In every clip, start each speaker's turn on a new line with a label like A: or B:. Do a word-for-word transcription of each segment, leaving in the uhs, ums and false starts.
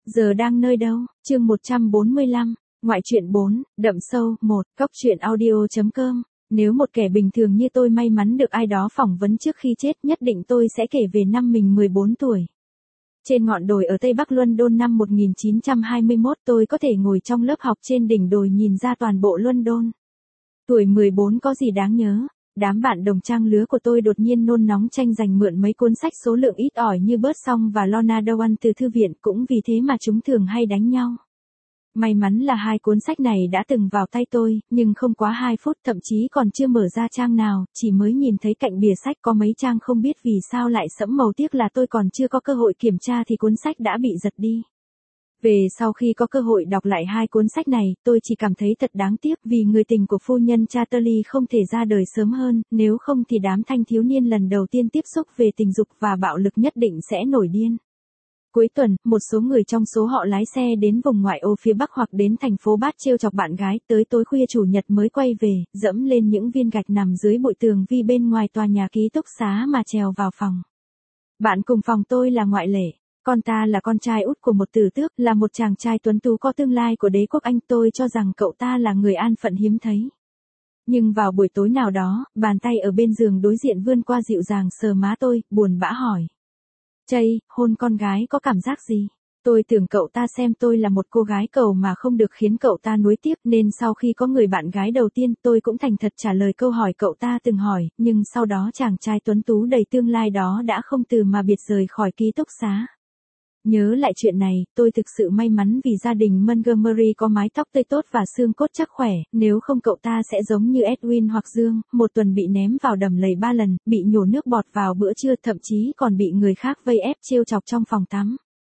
A: Giờ đang nơi đâu? Chương một trăm bốn mươi lăm, ngoại truyện bốn, đậm sâu, một, góc truyện audio.com. Nếu một kẻ bình thường như tôi may mắn được ai đó phỏng vấn trước khi chết, nhất định tôi sẽ kể về năm mình mười bốn tuổi. Trên ngọn đồi ở Tây Bắc London năm một nghìn chín trăm hai mươi mốt, tôi có thể ngồi trong lớp học trên đỉnh đồi nhìn ra toàn bộ London. Tuổi mười bốn có gì đáng nhớ? Đám bạn đồng trang lứa của tôi đột nhiên nôn nóng tranh giành mượn mấy cuốn sách số lượng ít ỏi như Birdsong và Lorna Doone từ thư viện, cũng vì thế mà chúng thường hay đánh nhau. May mắn là hai cuốn sách này đã từng vào tay tôi, nhưng không quá hai phút, thậm chí còn chưa mở ra trang nào, chỉ mới nhìn thấy cạnh bìa sách có mấy trang không biết vì sao lại sẫm màu, tiếc là tôi còn chưa có cơ hội kiểm tra thì cuốn sách đã bị giật đi. Về sau khi có cơ hội đọc lại hai cuốn sách này, tôi chỉ cảm thấy thật đáng tiếc vì người tình của phu nhân Chatterley không thể ra đời sớm hơn, nếu không thì đám thanh thiếu niên lần đầu tiên tiếp xúc về tình dục và bạo lực nhất định sẽ nổi điên. Cuối tuần, một số người trong số họ lái xe đến vùng ngoại ô phía Bắc hoặc đến thành phố Bath trêu chọc bạn gái, tới tối khuya chủ nhật mới quay về, dẫm lên những viên gạch nằm dưới bụi tường vi bên ngoài tòa nhà ký túc xá mà trèo vào phòng. Bạn cùng phòng tôi là ngoại lệ. Con ta là con trai út của một tử tước, là một chàng trai tuấn tú có tương lai của đế quốc Anh. Tôi cho rằng cậu ta là người an phận hiếm thấy. Nhưng vào buổi tối nào đó, bàn tay ở bên giường đối diện vươn qua dịu dàng sờ má tôi, buồn bã hỏi. Chây, hôn con gái có cảm giác gì? Tôi tưởng cậu ta xem tôi là một cô gái cầu mà không được khiến cậu ta nuối tiếc, nên sau khi có người bạn gái đầu tiên, tôi cũng thành thật trả lời câu hỏi cậu ta từng hỏi, nhưng sau đó chàng trai tuấn tú đầy tương lai đó đã không từ mà biệt rời khỏi ký túc xá. Nhớ lại chuyện này, tôi thực sự may mắn vì gia đình Montgomery có mái tóc tươi tốt và xương cốt chắc khỏe, nếu không cậu ta sẽ giống như Edwin hoặc Dương, một tuần bị ném vào đầm lầy ba lần, bị nhổ nước bọt vào bữa trưa, thậm chí còn bị người khác vây ép trêu chọc trong phòng tắm.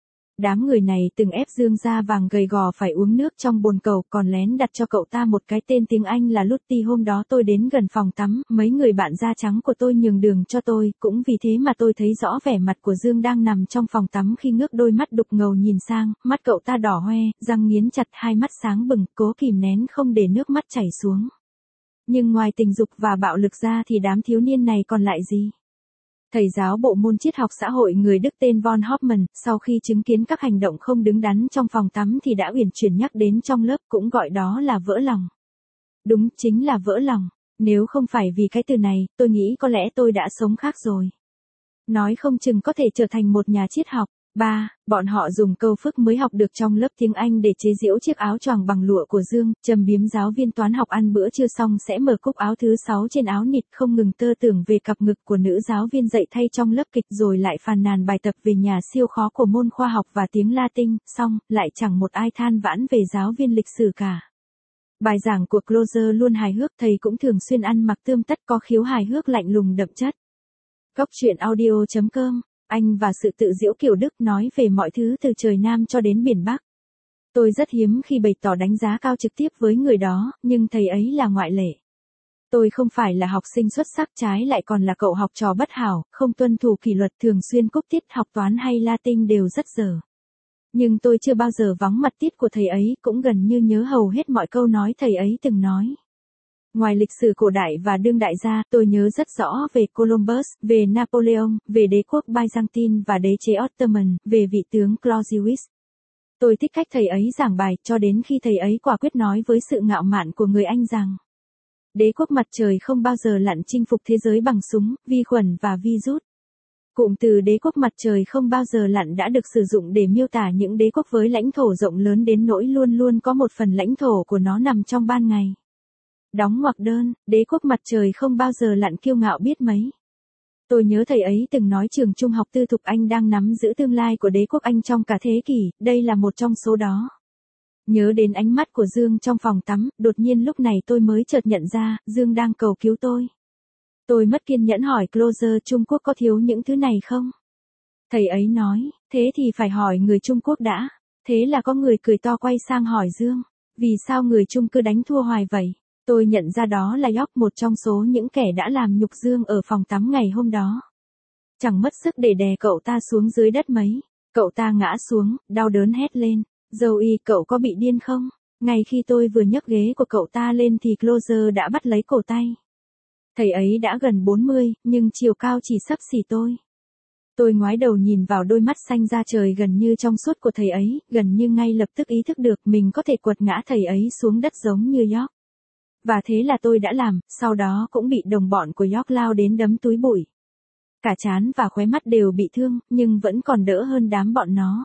A: Đám người này từng ép Dương da vàng gầy gò phải uống nước trong bồn cầu, còn lén đặt cho cậu ta một cái tên tiếng Anh là Lottie. Hôm đó tôi đến gần phòng tắm, mấy người bạn da trắng của tôi nhường đường cho tôi, cũng vì thế mà tôi thấy rõ vẻ mặt của Dương đang nằm trong phòng tắm khi ngước đôi mắt đục ngầu nhìn sang, mắt cậu ta đỏ hoe, răng nghiến chặt, hai mắt sáng bừng, cố kìm nén không để nước mắt chảy xuống. Nhưng ngoài tình dục và bạo lực ra thì đám thiếu niên này còn lại gì? Thầy giáo bộ môn triết học xã hội người Đức tên von Hoffmann, sau khi chứng kiến các hành động không đứng đắn trong phòng tắm thì đã uyển chuyển nhắc đến trong lớp, cũng gọi đó là vỡ lòng. Đúng, chính là vỡ lòng. Nếu không phải vì cái từ này, tôi nghĩ có lẽ tôi đã sống khác rồi. Nói không chừng có thể trở thành một nhà triết học. ba. Bọn họ dùng câu phức mới học được trong lớp tiếng Anh để chế giễu chiếc áo choàng bằng lụa của Dương, châm biếm giáo viên toán học ăn bữa trưa xong sẽ mở cúc áo thứ sáu trên áo nịt, không ngừng tơ tưởng về cặp ngực của nữ giáo viên dạy thay trong lớp kịch, rồi lại phàn nàn bài tập về nhà siêu khó của môn khoa học và tiếng Latin, xong, lại chẳng một ai than vãn về giáo viên lịch sử cả. Bài giảng của Closer luôn hài hước, thầy cũng thường xuyên ăn mặc tươm tất, có khiếu hài hước lạnh lùng đậm chất. Góc truyện audio.com. Anh và sự tự giễu kiểu Đức nói về mọi thứ từ trời Nam cho đến biển Bắc. Tôi rất hiếm khi bày tỏ đánh giá cao trực tiếp với người đó, nhưng thầy ấy là ngoại lệ. Tôi không phải là học sinh xuất sắc, trái lại còn là cậu học trò bất hảo, không tuân thủ kỷ luật, thường xuyên cúp tiết, học toán hay Latin đều rất dở. Nhưng tôi chưa bao giờ vắng mặt tiết của thầy ấy, cũng gần như nhớ hầu hết mọi câu nói thầy ấy từng nói. Ngoài lịch sử cổ đại và đương đại ra, tôi nhớ rất rõ về Columbus, về Napoleon, về đế quốc Byzantine và đế chế Ottoman, về vị tướng Clausewitz. Tôi thích cách thầy ấy giảng bài, cho đến khi thầy ấy quả quyết nói với sự ngạo mạn của người Anh rằng đế quốc mặt trời không bao giờ lặn chinh phục thế giới bằng súng, vi khuẩn và virus. Cụm từ đế quốc mặt trời không bao giờ lặn đã được sử dụng để miêu tả những đế quốc với lãnh thổ rộng lớn đến nỗi luôn luôn có một phần lãnh thổ của nó nằm trong ban ngày. Đóng ngoặc đơn, đế quốc mặt trời không bao giờ lặn kiêu ngạo biết mấy. Tôi nhớ thầy ấy từng nói trường trung học tư thục Anh đang nắm giữ tương lai của đế quốc Anh trong cả thế kỷ, đây là một trong số đó. Nhớ đến ánh mắt của Dương trong phòng tắm, đột nhiên lúc này tôi mới chợt nhận ra, Dương đang cầu cứu tôi. Tôi mất kiên nhẫn hỏi Closer, Trung Quốc có thiếu những thứ này không? Thầy ấy nói, thế thì phải hỏi người Trung Quốc đã. Thế là có người cười to quay sang hỏi Dương, vì sao người Trung cứ đánh thua hoài vậy? Tôi nhận ra đó là York, một trong số những kẻ đã làm nhục Dương ở phòng tắm ngày hôm đó. Chẳng mất sức để đè cậu ta xuống dưới đất mấy. Cậu ta ngã xuống, đau đớn hét lên. Joey, cậu có bị điên không? Ngay khi tôi vừa nhấc ghế của cậu ta lên thì Closer đã bắt lấy cổ tay. Thầy ấy đã gần bốn mươi, nhưng chiều cao chỉ xấp xỉ tôi. Tôi ngoái đầu nhìn vào đôi mắt xanh da trời gần như trong suốt của thầy ấy, gần như ngay lập tức ý thức được mình có thể quật ngã thầy ấy xuống đất giống như York. Và thế là tôi đã làm, sau đó cũng bị đồng bọn của York lao đến đấm túi bụi. Cả trán và khóe mắt đều bị thương, nhưng vẫn còn đỡ hơn đám bọn nó.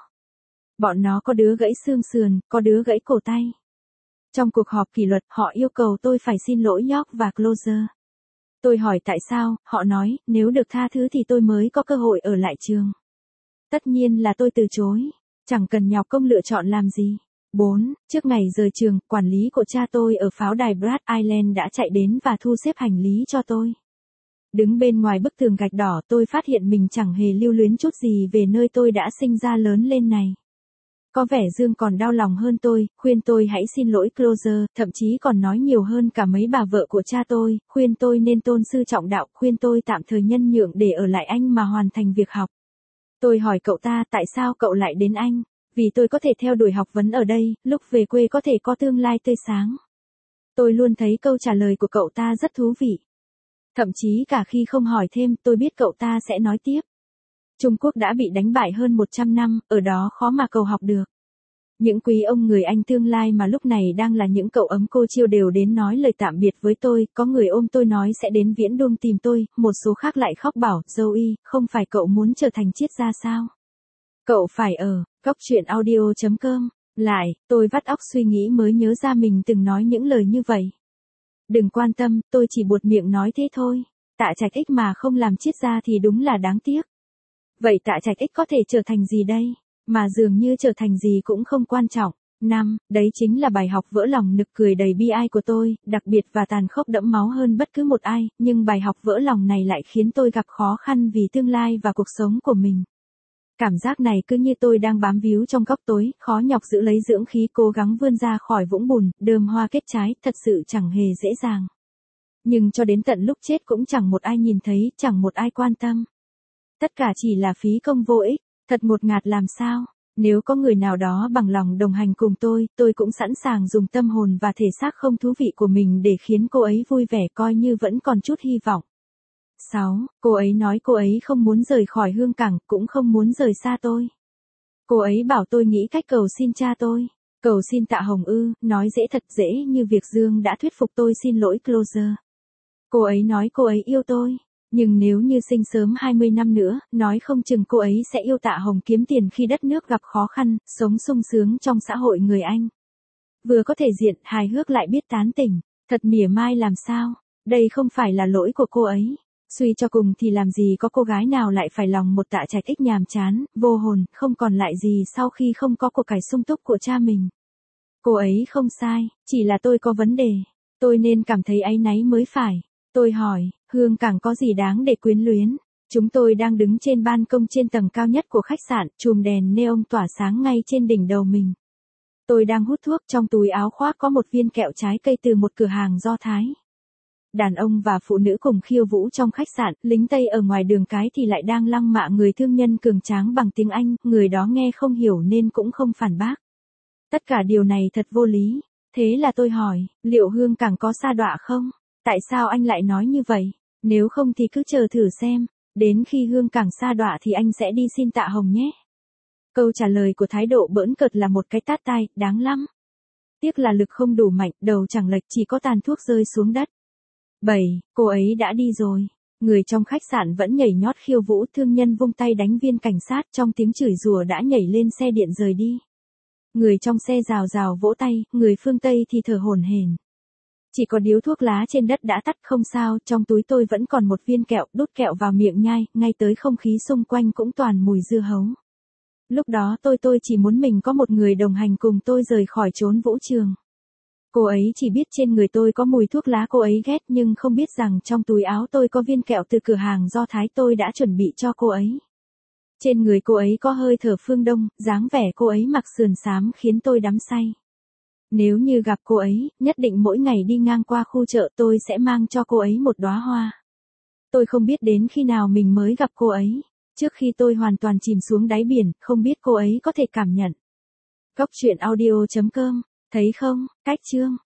A: Bọn nó có đứa gãy xương sườn, có đứa gãy cổ tay. Trong cuộc họp kỷ luật, họ yêu cầu tôi phải xin lỗi York và Closer. Tôi hỏi tại sao, họ nói, nếu được tha thứ thì tôi mới có cơ hội ở lại trường. Tất nhiên là tôi từ chối, chẳng cần nhọc công lựa chọn làm gì. bốn. Trước ngày rời trường, quản lý của cha tôi ở pháo đài Brad Island đã chạy đến và thu xếp hành lý cho tôi. Đứng bên ngoài bức tường gạch đỏ, tôi phát hiện mình chẳng hề lưu luyến chút gì về nơi tôi đã sinh ra lớn lên này. Có vẻ Dương còn đau lòng hơn tôi, khuyên tôi hãy xin lỗi Closer, thậm chí còn nói nhiều hơn cả mấy bà vợ của cha tôi, khuyên tôi nên tôn sư trọng đạo, khuyên tôi tạm thời nhân nhượng để ở lại Anh mà hoàn thành việc học. Tôi hỏi cậu ta tại sao cậu lại đến Anh, vì tôi có thể theo đuổi học vấn ở đây, lúc về quê có thể có tương lai tươi sáng. Tôi luôn thấy câu trả lời của cậu ta rất thú vị. Thậm chí cả khi không hỏi thêm, tôi biết cậu ta sẽ nói tiếp. Trung Quốc đã bị đánh bại hơn một trăm năm, ở đó khó mà cầu học được. Những quý ông người Anh tương lai mà lúc này đang là những cậu ấm cô chiêu đều đến nói lời tạm biệt với tôi, có người ôm tôi nói sẽ đến Viễn Đông tìm tôi, một số khác lại khóc bảo, Joey, không phải cậu muốn trở thành triết gia sao? Cậu phải ở, góc truyện audio chấm com. Lại, tôi vắt óc suy nghĩ mới nhớ ra mình từng nói những lời như vậy. Đừng quan tâm, tôi chỉ buột miệng nói thế thôi. Tạ Trạch Ích mà không làm triết gia thì đúng là đáng tiếc. Vậy Tạ Trạch Ích có thể trở thành gì đây? Mà dường như trở thành gì cũng không quan trọng. năm. Đấy chính là bài học vỡ lòng nực cười đầy bi ai của tôi, đặc biệt và tàn khốc đẫm máu hơn bất cứ một ai, nhưng bài học vỡ lòng này lại khiến tôi gặp khó khăn vì tương lai và cuộc sống của mình. Cảm giác này cứ như tôi đang bám víu trong góc tối, khó nhọc giữ lấy dưỡng khí cố gắng vươn ra khỏi vũng bùn, đơm hoa kết trái, thật sự chẳng hề dễ dàng. Nhưng cho đến tận lúc chết cũng chẳng một ai nhìn thấy, chẳng một ai quan tâm. Tất cả chỉ là phí công vô ích, thật một ngạt làm sao. Nếu có người nào đó bằng lòng đồng hành cùng tôi, tôi cũng sẵn sàng dùng tâm hồn và thể xác không thú vị của mình để khiến cô ấy vui vẻ coi như vẫn còn chút hy vọng. sáu. Cô ấy nói cô ấy không muốn rời khỏi Hương Cảng, cũng không muốn rời xa tôi. Cô ấy bảo tôi nghĩ cách cầu xin cha tôi. Cầu xin Tạ Hồng ư, nói dễ thật dễ như việc Dương đã thuyết phục tôi xin lỗi Closer. Cô ấy nói cô ấy yêu tôi. Nhưng nếu như sinh sớm hai mươi năm nữa, nói không chừng cô ấy sẽ yêu Tạ Hồng kiếm tiền khi đất nước gặp khó khăn, sống sung sướng trong xã hội người Anh. Vừa có thể diện, hài hước lại biết tán tỉnh, thật mỉa mai làm sao, đây không phải là lỗi của cô ấy. Suy cho cùng thì làm gì có cô gái nào lại phải lòng một Tạ Trạch Ích nhàm chán, vô hồn, không còn lại gì sau khi không có của cải sung túc của cha mình. Cô ấy không sai, chỉ là tôi có vấn đề, tôi nên cảm thấy áy náy mới phải. Tôi hỏi, Hương Cảng có gì đáng để quyến luyến? Chúng tôi đang đứng trên ban công trên tầng cao nhất của khách sạn, chùm đèn neon tỏa sáng ngay trên đỉnh đầu mình. Tôi đang hút thuốc, trong túi áo khoác có một viên kẹo trái cây từ một cửa hàng Do Thái. Đàn ông và phụ nữ cùng khiêu vũ trong khách sạn, lính Tây ở ngoài đường cái thì lại đang lăng mạ người thương nhân cường tráng bằng tiếng Anh, người đó nghe không hiểu nên cũng không phản bác. Tất cả điều này thật vô lý. Thế là tôi hỏi, liệu Hương Cảng có sa đọa không? Tại sao anh lại nói như vậy? Nếu không thì cứ chờ thử xem, đến khi Hương Cảng sa đọa thì anh sẽ đi xin Tạ Hồng nhé. Câu trả lời của thái độ bỡn cợt là một cái tát tai, đáng lắm. Tiếc là lực không đủ mạnh, đầu chẳng lệch, chỉ có tàn thuốc rơi xuống đất. bảy. Cô ấy đã đi rồi. Người trong khách sạn vẫn nhảy nhót khiêu vũ, thương nhân vung tay đánh viên cảnh sát trong tiếng chửi rủa đã nhảy lên xe điện rời đi. Người trong xe rào rào vỗ tay, người phương Tây thì thở hổn hển. Chỉ có điếu thuốc lá trên đất đã tắt không sao, trong túi tôi vẫn còn một viên kẹo, đút kẹo vào miệng nhai, ngay tới không khí xung quanh cũng toàn mùi dưa hấu. Lúc đó tôi tôi chỉ muốn mình có một người đồng hành cùng tôi rời khỏi chốn vũ trường. Cô ấy chỉ biết trên người tôi có mùi thuốc lá cô ấy ghét nhưng không biết rằng trong túi áo tôi có viên kẹo từ cửa hàng Do Thái tôi đã chuẩn bị cho cô ấy. Trên người cô ấy có hơi thở phương Đông, dáng vẻ cô ấy mặc sườn xám khiến tôi đắm say. Nếu như gặp cô ấy, nhất định mỗi ngày đi ngang qua khu chợ tôi sẽ mang cho cô ấy một đóa hoa. Tôi không biết đến khi nào mình mới gặp cô ấy. Trước khi tôi hoàn toàn chìm xuống đáy biển, không biết cô ấy có thể cảm nhận. Góc truyện audio chấm com, thấy không, cách chương.